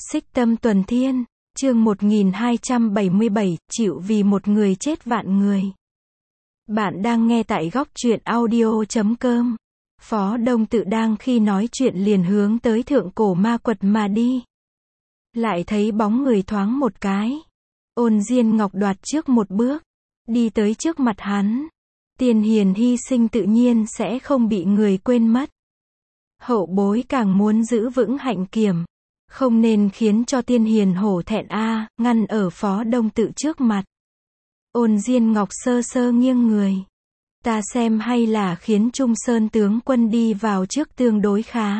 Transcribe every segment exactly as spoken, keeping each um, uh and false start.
Xích Tâm Tuần Thiên, chương một nghìn hai trăm bảy mươi bảy, chịu vì một người chết vạn người. Bạn đang nghe tại góc truyện audio chấm com. Phó Đông Tự đang khi nói chuyện liền hướng tới thượng cổ ma quật mà đi. Lại thấy bóng người thoáng một cái. Ôn Diên Ngọc đoạt trước một bước, đi tới trước mặt hắn. Tiền hiền hy sinh tự nhiên sẽ không bị người quên mất. Hậu bối càng muốn giữ vững hạnh kiểm, không nên khiến cho tiên hiền hổ thẹn a, ngăn ở Phó Đông Tự trước mặt. Ôn Diên Ngọc sơ sơ nghiêng người. Ta xem hay là khiến Trung Sơn tướng quân đi vào trước tương đối khá.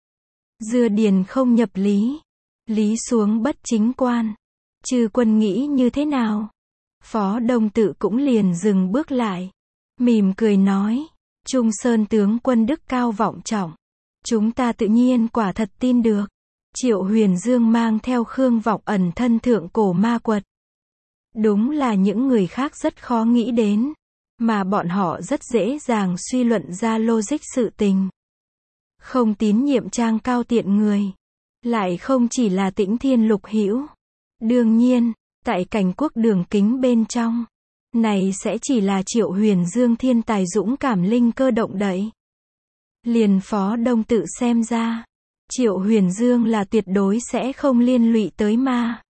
Dưa điền không nhập lý, lý xuống bất chính quan. Chư quân nghĩ như thế nào? Phó Đông Tự cũng liền dừng bước lại, mỉm cười nói, Trung Sơn tướng quân đức cao vọng trọng, chúng ta tự nhiên quả thật tin được. Triệu Huyền Dương mang theo Khương Vọng ẩn thân thượng cổ ma quật. Đúng là những người khác rất khó nghĩ đến, mà bọn họ rất dễ dàng suy luận ra logic sự tình. Không tín nhiệm trang cao tiện người, lại không chỉ là Tĩnh Thiên Lục Hữu. Đương nhiên, tại cảnh quốc đường kính bên trong, này sẽ chỉ là Triệu Huyền Dương thiên tài dũng cảm linh cơ động đậy. Liền Phó Đông Tự xem ra, Triệu Huyền Dương là tuyệt đối sẽ không liên lụy tới ma.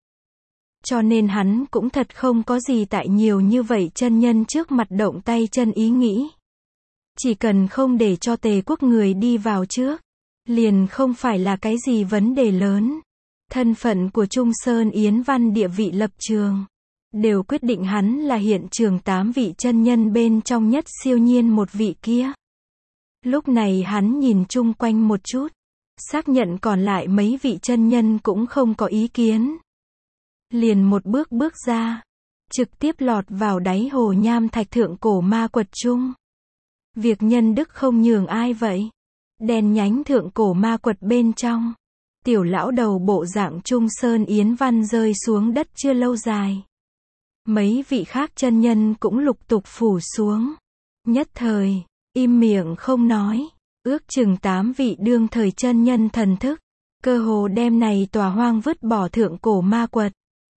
Cho nên hắn cũng thật không có gì tại nhiều như vậy chân nhân trước mặt động tay chân ý nghĩ. Chỉ cần không để cho Tề quốc người đi vào trước, liền không phải là cái gì vấn đề lớn. Thân phận của Trung Sơn Yến Văn địa vị lập trường, đều quyết định hắn là hiện trường tám vị chân nhân bên trong nhất siêu nhiên một vị kia. Lúc này hắn nhìn chung quanh một chút, xác nhận còn lại mấy vị chân nhân cũng không có ý kiến. Liền một bước bước ra, trực tiếp lọt vào đáy hồ nham thạch thượng cổ ma quật chung. Việc nhân đức không nhường ai vậy? Đèn nhánh thượng cổ ma quật bên trong, tiểu lão đầu bộ dạng Trung Sơn Yến Văn rơi xuống đất chưa lâu dài. Mấy vị khác chân nhân cũng lục tục phủ xuống. Nhất thời, im miệng không nói. Ước chừng tám vị đương thời chân nhân thần thức, cơ hồ đem này tòa hoang vứt bỏ thượng cổ ma quật.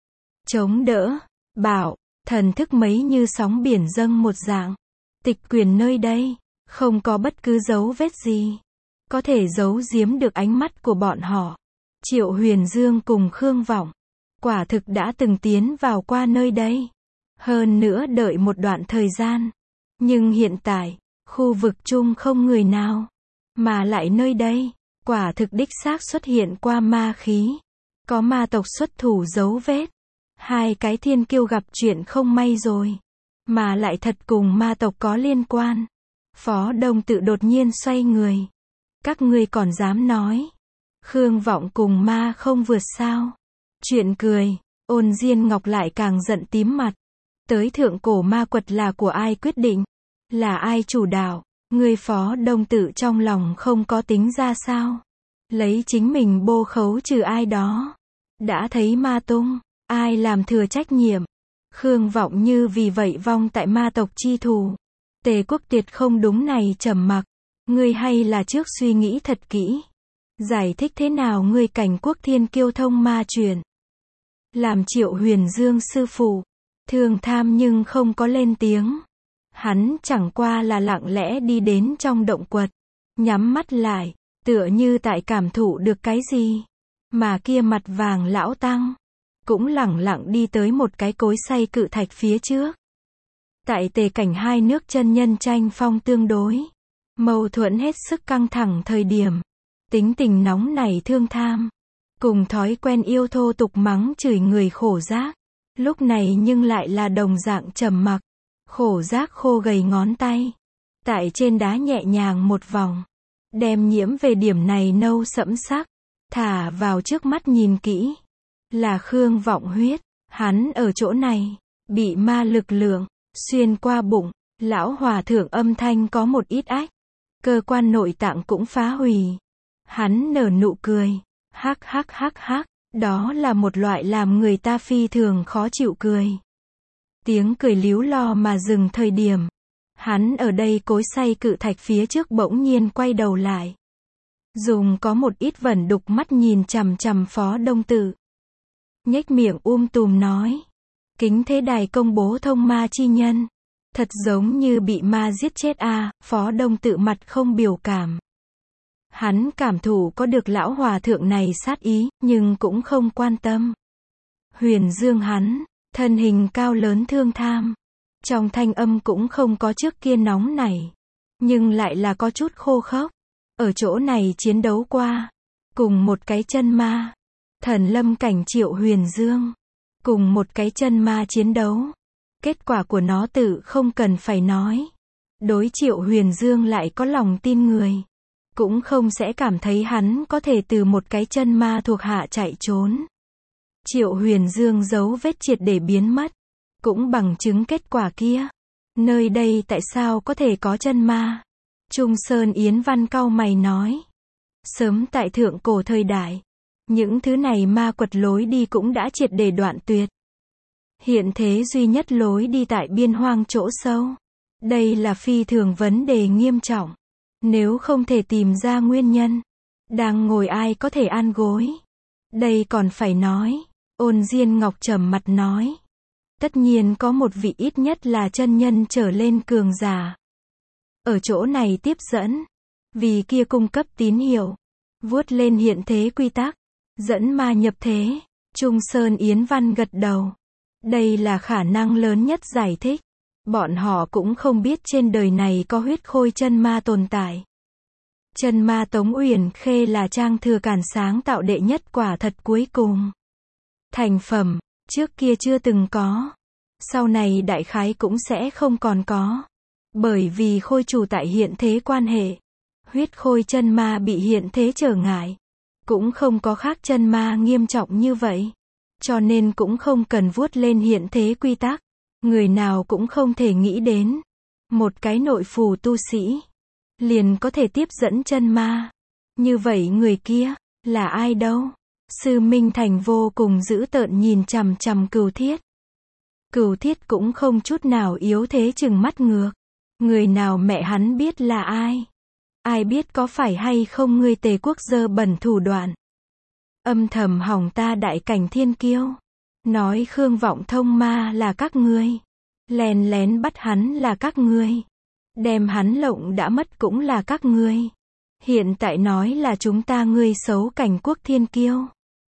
Chống đỡ, bảo, thần thức mấy như sóng biển dâng một dạng. Tịch quyền nơi đây, không có bất cứ dấu vết gì có thể giấu giếm được ánh mắt của bọn họ. Triệu Huyền Dương cùng Khương Vọng, quả thực đã từng tiến vào qua nơi đây. Hơn nữa đợi một đoạn thời gian. Nhưng hiện tại, khu vực chung không người nào. Mà lại nơi đây, quả thực đích xác xuất hiện qua ma khí. Có ma tộc xuất thủ dấu vết. Hai cái thiên kiêu gặp chuyện không may rồi. Mà lại thật cùng ma tộc có liên quan. Phó Đông Tự đột nhiên xoay người. Các ngươi còn dám nói. Khương Vọng cùng ma không vượt sao. Chuyện cười, Ôn Diên Ngọc lại càng giận tím mặt. Tới thượng cổ ma quật là của ai quyết định? Là ai chủ đạo? Ngươi Phó Đông Tự trong lòng không có tính ra sao? Lấy chính mình bô khấu trừ ai đó. Đã thấy ma tung, ai làm thừa trách nhiệm? Khương Vọng như vì vậy vong tại ma tộc chi thù. Tề quốc tuyệt không đúng này trầm mặc. Ngươi hay là trước suy nghĩ thật kỹ. Giải thích thế nào ngươi cảnh quốc thiên kiêu thông ma truyền. Làm Triệu Huyền Dương sư phụ. Thường tham nhưng không có lên tiếng. Hắn chẳng qua là lặng lẽ đi đến trong động quật. Nhắm mắt lại, tựa như tại cảm thụ được cái gì. Mà kia mặt vàng lão tăng, cũng lẳng lặng đi tới một cái cối xay cự thạch phía trước. Tại Tề cảnh hai nước chân nhân tranh phong tương đối. Mâu thuẫn hết sức căng thẳng thời điểm. Tính tình nóng nảy thương tham. Cùng thói quen yêu thô tục mắng chửi người khổ giác. Lúc này nhưng lại là đồng dạng trầm mặc. Khổ giác khô gầy ngón tay. Tại trên đá nhẹ nhàng một vòng. Đem nhiễm về điểm này nâu sẫm sắc. Thả vào trước mắt nhìn kỹ. Là Khương Vọng huyết. Hắn ở chỗ này. Bị ma lực lượng. Xuyên qua bụng. Lão hòa thượng âm thanh có một ít ách. Cơ quan nội tạng cũng phá hủy. Hắn nở nụ cười. Hắc hắc hắc hắc. Đó là một loại làm người ta phi thường khó chịu cười. Tiếng cười líu lo mà dừng thời điểm. Hắn ở đây cối xay cự thạch phía trước bỗng nhiên quay đầu lại. Dùng có một ít vẩn đục mắt nhìn chằm chằm Phó Đông Tự. Nhếch miệng um tùm nói. Kính thế đài công bố thông ma chi nhân. Thật giống như bị ma giết chết a à, Phó Đông Tự mặt không biểu cảm. Hắn cảm thụ có được lão hòa thượng này sát ý, nhưng cũng không quan tâm. Huyền Dương hắn, thân hình cao lớn thương tham. Trong thanh âm cũng không có trước kia nóng nảy. Nhưng lại là có chút khô khốc. Ở chỗ này chiến đấu qua. Cùng một cái chân ma. Thần lâm cảnh Triệu Huyền Dương. Cùng một cái chân ma chiến đấu. Kết quả của nó tự không cần phải nói. Đối Triệu Huyền Dương lại có lòng tin người. Cũng không sẽ cảm thấy hắn có thể từ một cái chân ma thuộc hạ chạy trốn. Triệu Huyền Dương dấu vết triệt để biến mất. Cũng bằng chứng kết quả kia. Nơi đây tại sao có thể có chân ma? Trung Sơn Yến Văn cau mày nói. Sớm tại thượng cổ thời đại. Những thứ này ma quật lối đi cũng đã triệt để đoạn tuyệt. Hiện thế duy nhất lối đi tại biên hoang chỗ sâu. Đây là phi thường vấn đề nghiêm trọng. Nếu không thể tìm ra nguyên nhân. Đang ngồi ai có thể an gối. Đây còn phải nói. Ôn Diên Ngọc trầm mặt nói. Tất nhiên có một vị ít nhất là chân nhân trở lên cường giả. Ở chỗ này tiếp dẫn. Vì kia cung cấp tín hiệu. Vuốt lên hiện thế quy tắc. Dẫn ma nhập thế. Trung Sơn Yến Văn gật đầu. Đây là khả năng lớn nhất giải thích. Bọn họ cũng không biết trên đời này có huyết khôi chân ma tồn tại. Chân ma Tống Uyển Khê là Trang Thừa Cản sáng tạo đệ nhất quả thật cuối cùng. Thành phẩm, trước kia chưa từng có. Sau này đại khái cũng sẽ không còn có. Bởi vì khôi chủ tại hiện thế quan hệ. Huyết khôi chân ma bị hiện thế trở ngại. Cũng không có khác chân ma nghiêm trọng như vậy. Cho nên cũng không cần vuốt lên hiện thế quy tắc. Người nào cũng không thể nghĩ đến. Một cái nội phù tu sĩ. Liền có thể tiếp dẫn chân ma. Như vậy người kia, là ai đâu? Sư Minh Thành vô cùng dữ tợn nhìn chằm chằm Cửu Thiết. Cửu Thiết cũng không chút nào yếu thế chừng mắt ngược. Người nào mẹ hắn biết là ai? Ai biết có phải hay không ngươi Tề quốc dơ bẩn thủ đoạn? Âm thầm hỏng ta đại cảnh thiên kiêu. Nói Khương Vọng Thông ma là các ngươi. Lén lén bắt hắn là các ngươi. Đem hắn lộng đã mất cũng là các ngươi. Hiện tại nói là chúng ta ngươi xấu cảnh quốc thiên kiêu.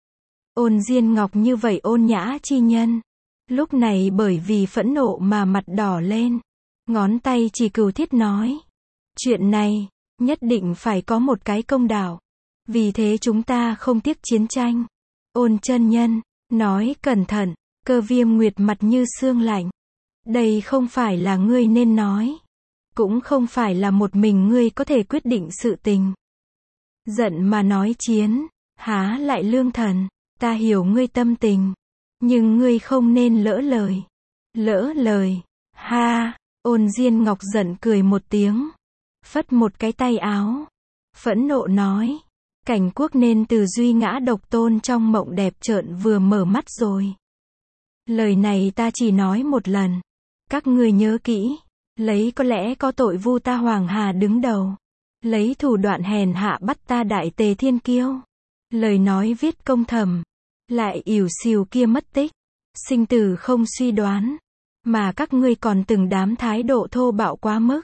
Ôn Diên Ngọc như vậy ôn nhã chi nhân. Lúc này bởi vì phẫn nộ mà mặt đỏ lên. Ngón tay chỉ Cửu Thiết nói. Chuyện này, nhất định phải có một cái công đạo. Vì thế chúng ta không tiếc chiến tranh. Ôn chân nhân, nói cẩn thận, Cơ Viêm Nguyệt mặt như xương lạnh. Đây không phải là ngươi nên nói. Cũng không phải là một mình ngươi có thể quyết định sự tình. Giận mà nói chiến, há lại lương thần. Ta hiểu ngươi tâm tình. Nhưng ngươi không nên lỡ lời. Lỡ lời. Ha, Ôn Diên Ngọc giận cười một tiếng. Phất một cái tay áo. Phẫn nộ nói. Cảnh quốc nên từ duy ngã độc tôn trong mộng đẹp trợn vừa mở mắt rồi. Lời này ta chỉ nói một lần. Các ngươi nhớ kỹ. Lấy có lẽ có tội vu ta Hoàng Hà đứng đầu. Lấy thủ đoạn hèn hạ bắt ta đại tề thiên kiêu. Lời nói viết công thầm. Lại ỉu xìu kia mất tích. Sinh tử không suy đoán. Mà các ngươi còn từng đám thái độ thô bạo quá mức.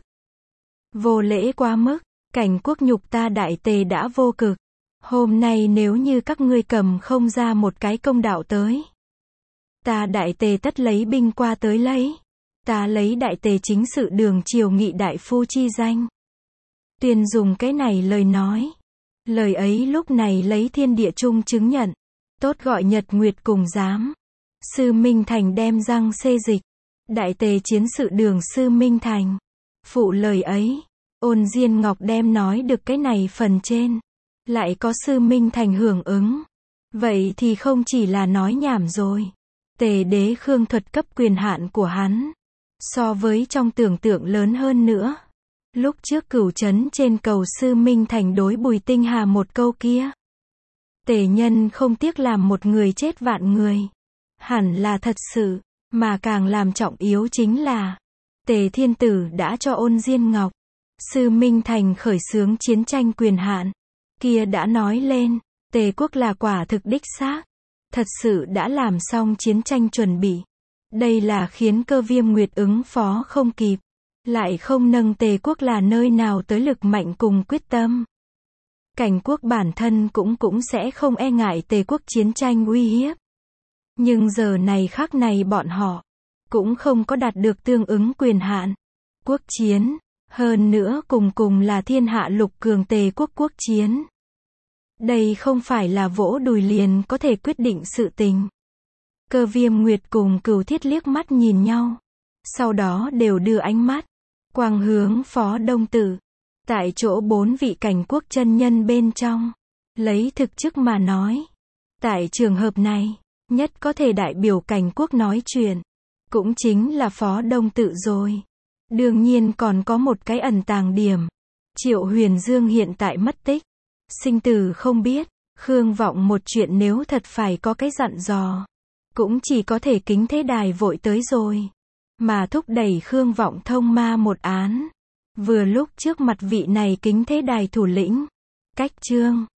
Vô lễ quá mức. Cảnh quốc nhục ta đại tề đã vô cực. Hôm nay nếu như các ngươi cầm không ra một cái công đạo tới. Ta đại tề tất lấy binh qua tới lấy. Ta lấy đại tề chính sự đường triều nghị đại phu chi danh. Tuyên dùng cái này lời nói. Lời ấy lúc này lấy thiên địa chung chứng nhận. Tốt gọi Nhật Nguyệt cùng dám. Sư Minh Thành đem răng xê dịch. Đại tề chiến sự đường Sư Minh Thành. Phụ lời ấy. Ôn Diên Ngọc đem nói được cái này phần trên. Lại có Sư Minh Thành hưởng ứng. Vậy thì không chỉ là nói nhảm rồi. Tề đế Khương thuật cấp quyền hạn của hắn. So với trong tưởng tượng lớn hơn nữa. Lúc trước Cửu Trấn trên cầu Sư Minh Thành đối Bùi Tinh Hà một câu kia. Tề nhân không tiếc làm một người chết vạn người. Hẳn là thật sự, mà càng làm trọng yếu chính là. Tề Thiên Tử đã cho Ôn Diên Ngọc. Sư Minh Thành khởi xướng chiến tranh quyền hạn. kia đã nói lên, Tề quốc là quả thực đích xác, thật sự đã làm xong chiến tranh chuẩn bị. Đây là khiến Cơ Viêm Nguyệt ứng phó không kịp, lại không nâng Tề quốc là nơi nào tới lực mạnh cùng quyết tâm. Cảnh quốc bản thân cũng cũng sẽ không e ngại Tề quốc chiến tranh uy hiếp. Nhưng giờ này khắc này bọn họ cũng không có đạt được tương ứng quyền hạn. Quốc chiến, hơn nữa cùng cùng là thiên hạ lục cường Tề quốc quốc chiến. Đây không phải là vỗ đùi liền có thể quyết định sự tình. Cơ Viêm Nguyệt cùng Cửu Thiết liếc mắt nhìn nhau, sau đó đều đưa ánh mắt quang hướng Phó Đông Tử. Tại chỗ bốn vị cảnh quốc chân nhân bên trong, lấy thực chức mà nói, tại trường hợp này, nhất có thể đại biểu cảnh quốc nói chuyện, cũng chính là Phó Đông Tự rồi. Đương nhiên còn có một cái ẩn tàng điểm. Triệu Huyền Dương hiện tại mất tích, sinh tử không biết, Khương Vọng một chuyện nếu thật phải có cái dặn dò, cũng chỉ có thể Kính Thế Đài vội tới rồi, mà thúc đẩy Khương Vọng thông ma một án. Vừa lúc trước mặt vị này Kính Thế Đài thủ lĩnh, Cách Trương,